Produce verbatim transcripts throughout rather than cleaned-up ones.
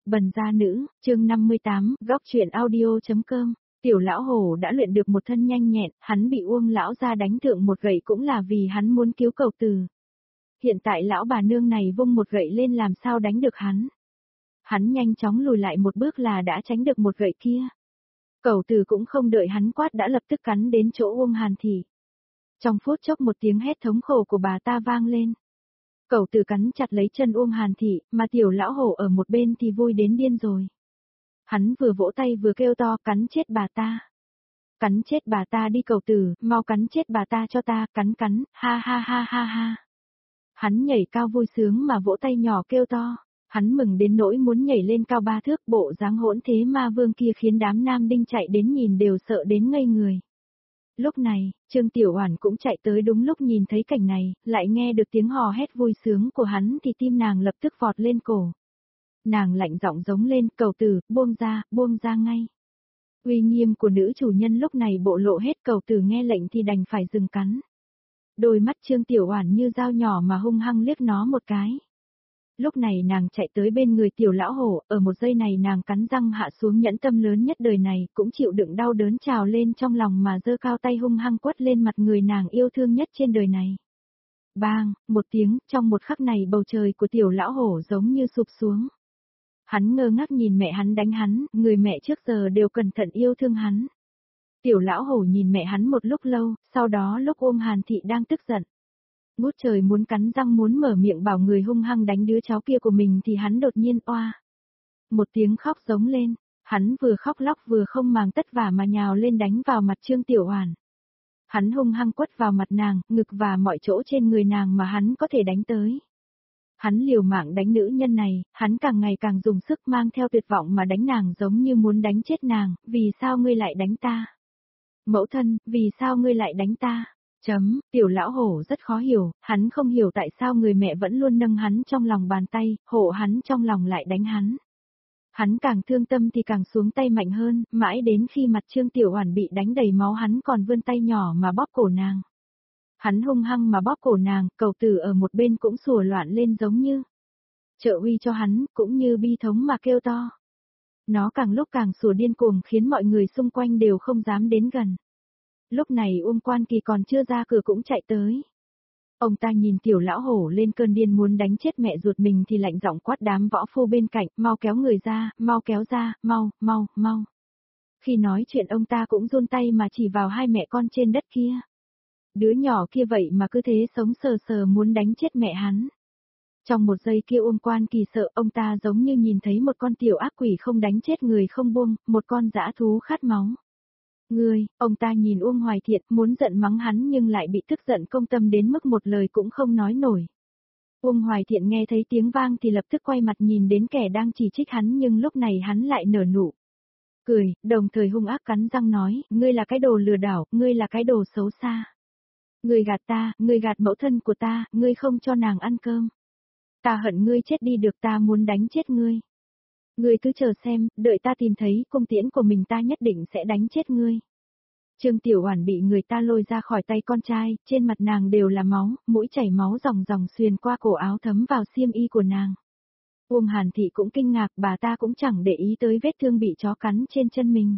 Bần gia nữ, chương năm mươi tám, góc truyện audio.com. Tiểu lão hổ đã luyện được một thân nhanh nhẹn, hắn bị Uông lão gia đánh thượng một gậy cũng là vì hắn muốn cứu Cầu Từ. Hiện tại lão bà nương này vung một gậy lên làm sao đánh được hắn. Hắn nhanh chóng lùi lại một bước là đã tránh được một gậy kia. Cầu Từ cũng không đợi hắn quát đã lập tức cắn đến chỗ Uông Hàn Thị. Trong phút chốc một tiếng hét thống khổ của bà ta vang lên. Cầu Từ cắn chặt lấy chân Uông Hàn Thị, mà tiểu lão hổ ở một bên thì vui đến điên rồi. Hắn vừa vỗ tay vừa kêu to cắn chết bà ta. Cắn chết bà ta đi Cầu Từ, mau cắn chết bà ta cho ta, cắn cắn, ha ha ha ha ha. Hắn nhảy cao vui sướng mà vỗ tay nhỏ kêu to, hắn mừng đến nỗi muốn nhảy lên cao ba thước, bộ dáng hỗn thế ma vương kia khiến đám nam đinh chạy đến nhìn đều sợ đến ngây người. Lúc này, Trương Tiểu Oản cũng chạy tới đúng lúc nhìn thấy cảnh này, lại nghe được tiếng hò hét vui sướng của hắn thì tim nàng lập tức vọt lên cổ. Nàng lạnh giọng giống lên, Cầu Từ, buông ra, buông ra ngay. Uy nghiêm của nữ chủ nhân lúc này bộ lộ hết, Cầu Từ nghe lệnh thì đành phải dừng cắn. Đôi mắt Trương Tiểu Oản như dao nhỏ mà hung hăng liếc nó một cái. Lúc này nàng chạy tới bên người tiểu lão hổ, ở một giây này nàng cắn răng hạ xuống nhẫn tâm lớn nhất đời này, cũng chịu đựng đau đớn trào lên trong lòng mà giơ cao tay hung hăng quất lên mặt người nàng yêu thương nhất trên đời này. Bang, một tiếng, trong một khắc này bầu trời của tiểu lão hổ giống như sụp xuống. Hắn ngơ ngác nhìn mẹ hắn đánh hắn, người mẹ trước giờ đều cẩn thận yêu thương hắn. Tiểu lão hổ nhìn mẹ hắn một lúc lâu, sau đó lúc Uông Hàn Thị đang tức giận. Ngút trời muốn cắn răng muốn mở miệng bảo người hung hăng đánh đứa cháu kia của mình thì hắn đột nhiên oa. Một tiếng khóc giống lên, hắn vừa khóc lóc vừa không màng tất vả mà nhào lên đánh vào mặt Trương Tiểu Oản. Hắn hung hăng quất vào mặt nàng, ngực và mọi chỗ trên người nàng mà hắn có thể đánh tới. Hắn liều mạng đánh nữ nhân này, hắn càng ngày càng dùng sức mang theo tuyệt vọng mà đánh nàng giống như muốn đánh chết nàng, vì sao ngươi lại đánh ta? Mẫu thân, vì sao ngươi lại đánh ta? Chấm, tiểu lão hổ rất khó hiểu, hắn không hiểu tại sao người mẹ vẫn luôn nâng hắn trong lòng bàn tay, hộ hắn trong lòng lại đánh hắn. Hắn càng thương tâm thì càng xuống tay mạnh hơn, mãi đến khi mặt Trương Tiểu Oản bị đánh đầy máu hắn còn vươn tay nhỏ mà bóp cổ nàng. Hắn hung hăng mà bóp cổ nàng, Cầu Từ ở một bên cũng sủa loạn lên giống như trợ uy cho hắn, cũng như bi thống mà kêu to. Nó càng lúc càng sủa điên cuồng khiến mọi người xung quanh đều không dám đến gần. Lúc này Uông Quan Kỳ còn chưa ra cửa cũng chạy tới. Ông ta nhìn tiểu lão hổ lên cơn điên muốn đánh chết mẹ ruột mình thì lạnh giọng quát đám võ phu bên cạnh, mau kéo người ra, mau kéo ra, mau, mau, mau. Khi nói chuyện ông ta cũng run tay mà chỉ vào hai mẹ con trên đất kia. Đứa nhỏ kia vậy mà cứ thế sống sờ sờ muốn đánh chết mẹ hắn. Trong một giây kia Uông Quan Kỳ sợ, ông ta giống như nhìn thấy một con tiểu ác quỷ không đánh chết người không buông, một con dã thú khát máu. Ngươi, ông ta nhìn Uông Hoài Thiện muốn giận mắng hắn nhưng lại bị tức giận công tâm đến mức một lời cũng không nói nổi. Uông Hoài Thiện nghe thấy tiếng vang thì lập tức quay mặt nhìn đến kẻ đang chỉ trích hắn nhưng lúc này hắn lại nở nụ cười, đồng thời hung ác cắn răng nói, ngươi là cái đồ lừa đảo, ngươi là cái đồ xấu xa. Ngươi gạt ta, ngươi gạt mẫu thân của ta, ngươi không cho nàng ăn cơm. Ta hận ngươi chết đi được, ta muốn đánh chết ngươi. Ngươi cứ chờ xem, đợi ta tìm thấy cung tiễn của mình ta nhất định sẽ đánh chết ngươi. Trương Tiểu Oản bị người ta lôi ra khỏi tay con trai, trên mặt nàng đều là máu, mũi chảy máu ròng ròng xuyên qua cổ áo thấm vào xiêm y của nàng. Uông Hàn Thị cũng kinh ngạc, bà ta cũng chẳng để ý tới vết thương bị chó cắn trên chân mình.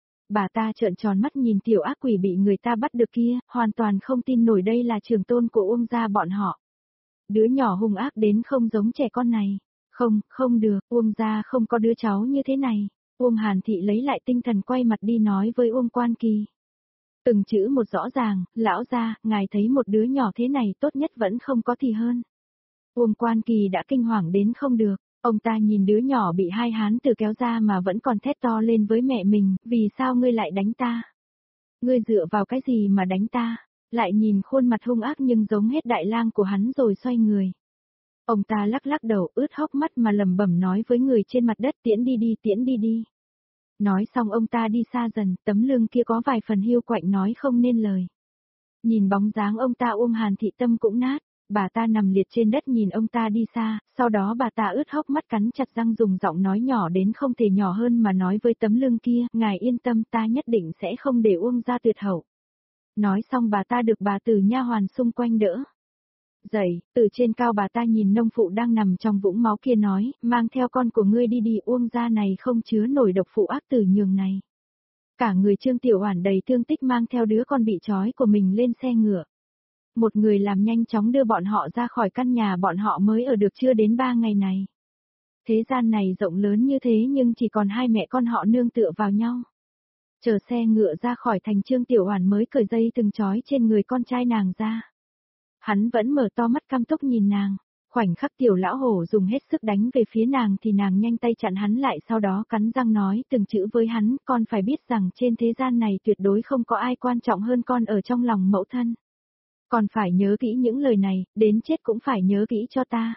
Bà ta trợn tròn mắt nhìn tiểu ác quỷ bị người ta bắt được kia, hoàn toàn không tin nổi đây là trưởng tôn của Uông gia bọn họ. Đứa nhỏ hung ác đến không giống trẻ con này. Không, không được, Uông gia không có đứa cháu như thế này. Uông Hàn Thị lấy lại tinh thần quay mặt đi nói với Uông Quan Kỳ. Từng chữ một rõ ràng, lão gia, ngài thấy một đứa nhỏ thế này tốt nhất vẫn không có thì hơn. Uông Quan Kỳ đã kinh hoàng đến không được, ông ta nhìn đứa nhỏ bị hai hán tử kéo ra mà vẫn còn thét to lên với mẹ mình, vì sao ngươi lại đánh ta? Ngươi dựa vào cái gì mà đánh ta? Lại nhìn khuôn mặt hung ác nhưng giống hết đại lang của hắn rồi xoay người. Ông ta lắc lắc đầu ướt hốc mắt mà lẩm bẩm nói với người trên mặt đất tiễn đi đi tiễn đi đi. Nói xong ông ta đi xa dần, tấm lưng kia có vài phần hiu quạnh nói không nên lời. Nhìn bóng dáng ông ta Uông Hàn Thị tâm cũng nát, bà ta nằm liệt trên đất nhìn ông ta đi xa, sau đó bà ta ướt hốc mắt cắn chặt răng dùng giọng nói nhỏ đến không thể nhỏ hơn mà nói với tấm lưng kia, ngài yên tâm ta nhất định sẽ không để Uông gia tuyệt hậu. Nói xong bà ta được bà tử nha hoàn xung quanh đỡ. Dậy, từ trên cao bà ta nhìn nông phụ đang nằm trong vũng máu kia nói, mang theo con của ngươi đi đi, Uông gia này không chứa nổi độc phụ ác tử nhường này. Cả người Trương Tiểu Oản đầy thương tích mang theo đứa con bị trói của mình lên xe ngựa. Một người làm nhanh chóng đưa bọn họ ra khỏi căn nhà bọn họ mới ở được chưa đến ba ngày này. Thế gian này rộng lớn như thế nhưng chỉ còn hai mẹ con họ nương tựa vào nhau. Chờ xe ngựa ra khỏi thành, Trương Tiểu Oản mới cởi dây từng trói trên người con trai nàng ra. Hắn vẫn mở to mắt căm tức nhìn nàng. Khoảnh khắc Tiểu lão hổ dùng hết sức đánh về phía nàng thì nàng nhanh tay chặn hắn lại, sau đó cắn răng nói từng chữ với hắn, con phải biết rằng trên thế gian này tuyệt đối không có ai quan trọng hơn con ở trong lòng mẫu thân. Con phải nhớ kỹ những lời này, đến chết cũng phải nhớ kỹ cho ta.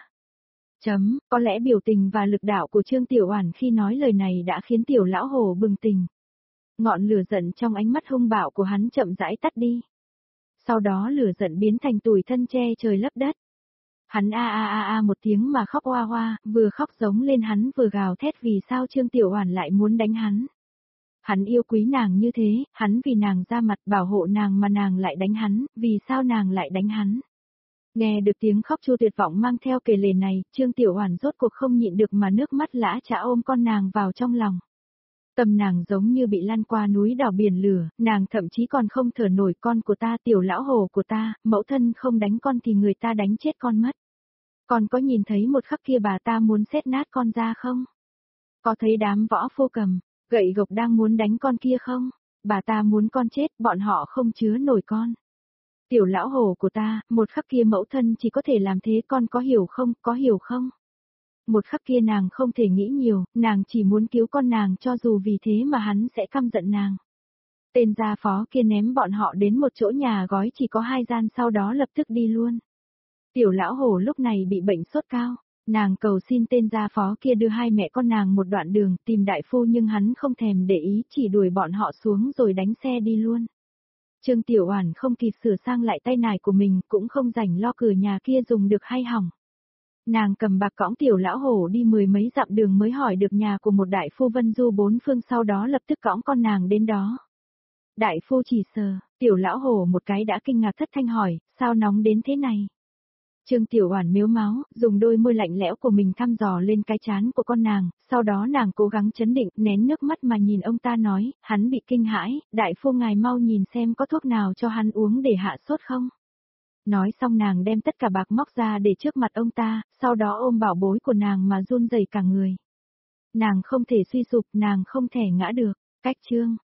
Chấm, có lẽ biểu tình và lực đạo của Trương Tiểu Oản khi nói lời này đã khiến Tiểu lão hổ bừng tỉnh. Ngọn lửa giận trong ánh mắt hung bạo của hắn chậm rãi tắt đi. Sau đó lửa giận biến thành tủi thân che trời lấp đất. Hắn a a a a một tiếng mà khóc oa oa, vừa khóc giống lên hắn vừa gào thét vì sao Trương Tiểu Oản lại muốn đánh hắn. Hắn yêu quý nàng như thế, hắn vì nàng ra mặt bảo hộ nàng mà nàng lại đánh hắn, vì sao nàng lại đánh hắn. Nghe được tiếng khóc chua tuyệt vọng mang theo kể lể này, Trương Tiểu Oản rốt cuộc không nhịn được mà nước mắt lã chã ôm con nàng vào trong lòng. Tâm nàng giống như bị lăn qua núi đỏ biển lửa, nàng thậm chí còn không thở nổi, con của ta, Tiểu lão hổ của ta, mẫu thân không đánh con thì người ta đánh chết con mất. Con có nhìn thấy một khắc kia bà ta muốn xét nát con ra không? Có thấy đám võ phu cầm, gậy gộc đang muốn đánh con kia không? Bà ta muốn con chết, bọn họ không chứa nổi con. Tiểu lão hổ của ta, một khắc kia mẫu thân chỉ có thể làm thế, con có hiểu không, có hiểu không? Một khắc kia nàng không thể nghĩ nhiều, nàng chỉ muốn cứu con nàng cho dù vì thế mà hắn sẽ căm giận nàng. Tên gia phó kia ném bọn họ đến một chỗ nhà gói chỉ có hai gian, sau đó lập tức đi luôn. Tiểu lão hổ lúc này bị bệnh sốt cao, nàng cầu xin tên gia phó kia đưa hai mẹ con nàng một đoạn đường tìm đại phu nhưng hắn không thèm để ý, chỉ đuổi bọn họ xuống rồi đánh xe đi luôn. Trương Tiểu Oản không kịp sửa sang lại tay nải của mình, cũng không rảnh lo cửa nhà kia dùng được hay hỏng. Nàng cầm bạc cõng Tiểu lão hổ đi mười mấy dặm đường mới hỏi được nhà của một đại phu vân du bốn phương, sau đó lập tức cõng con nàng đến đó. Đại phu chỉ sờ, Tiểu lão hổ một cái đã kinh ngạc thất thanh hỏi, sao nóng đến thế này? Trương Tiểu Oản mếu máo, dùng đôi môi lạnh lẽo của mình thăm dò lên cái trán của con nàng, sau đó nàng cố gắng trấn định, nén nước mắt mà nhìn ông ta nói, hắn bị kinh hãi, đại phu ngài mau nhìn xem có thuốc nào cho hắn uống để hạ sốt không? Nói xong nàng đem tất cả bạc móc ra để trước mặt ông ta, sau đó ôm bảo bối của nàng mà run rẩy cả người. Nàng không thể suy sụp, nàng không thể ngã được, cách chương.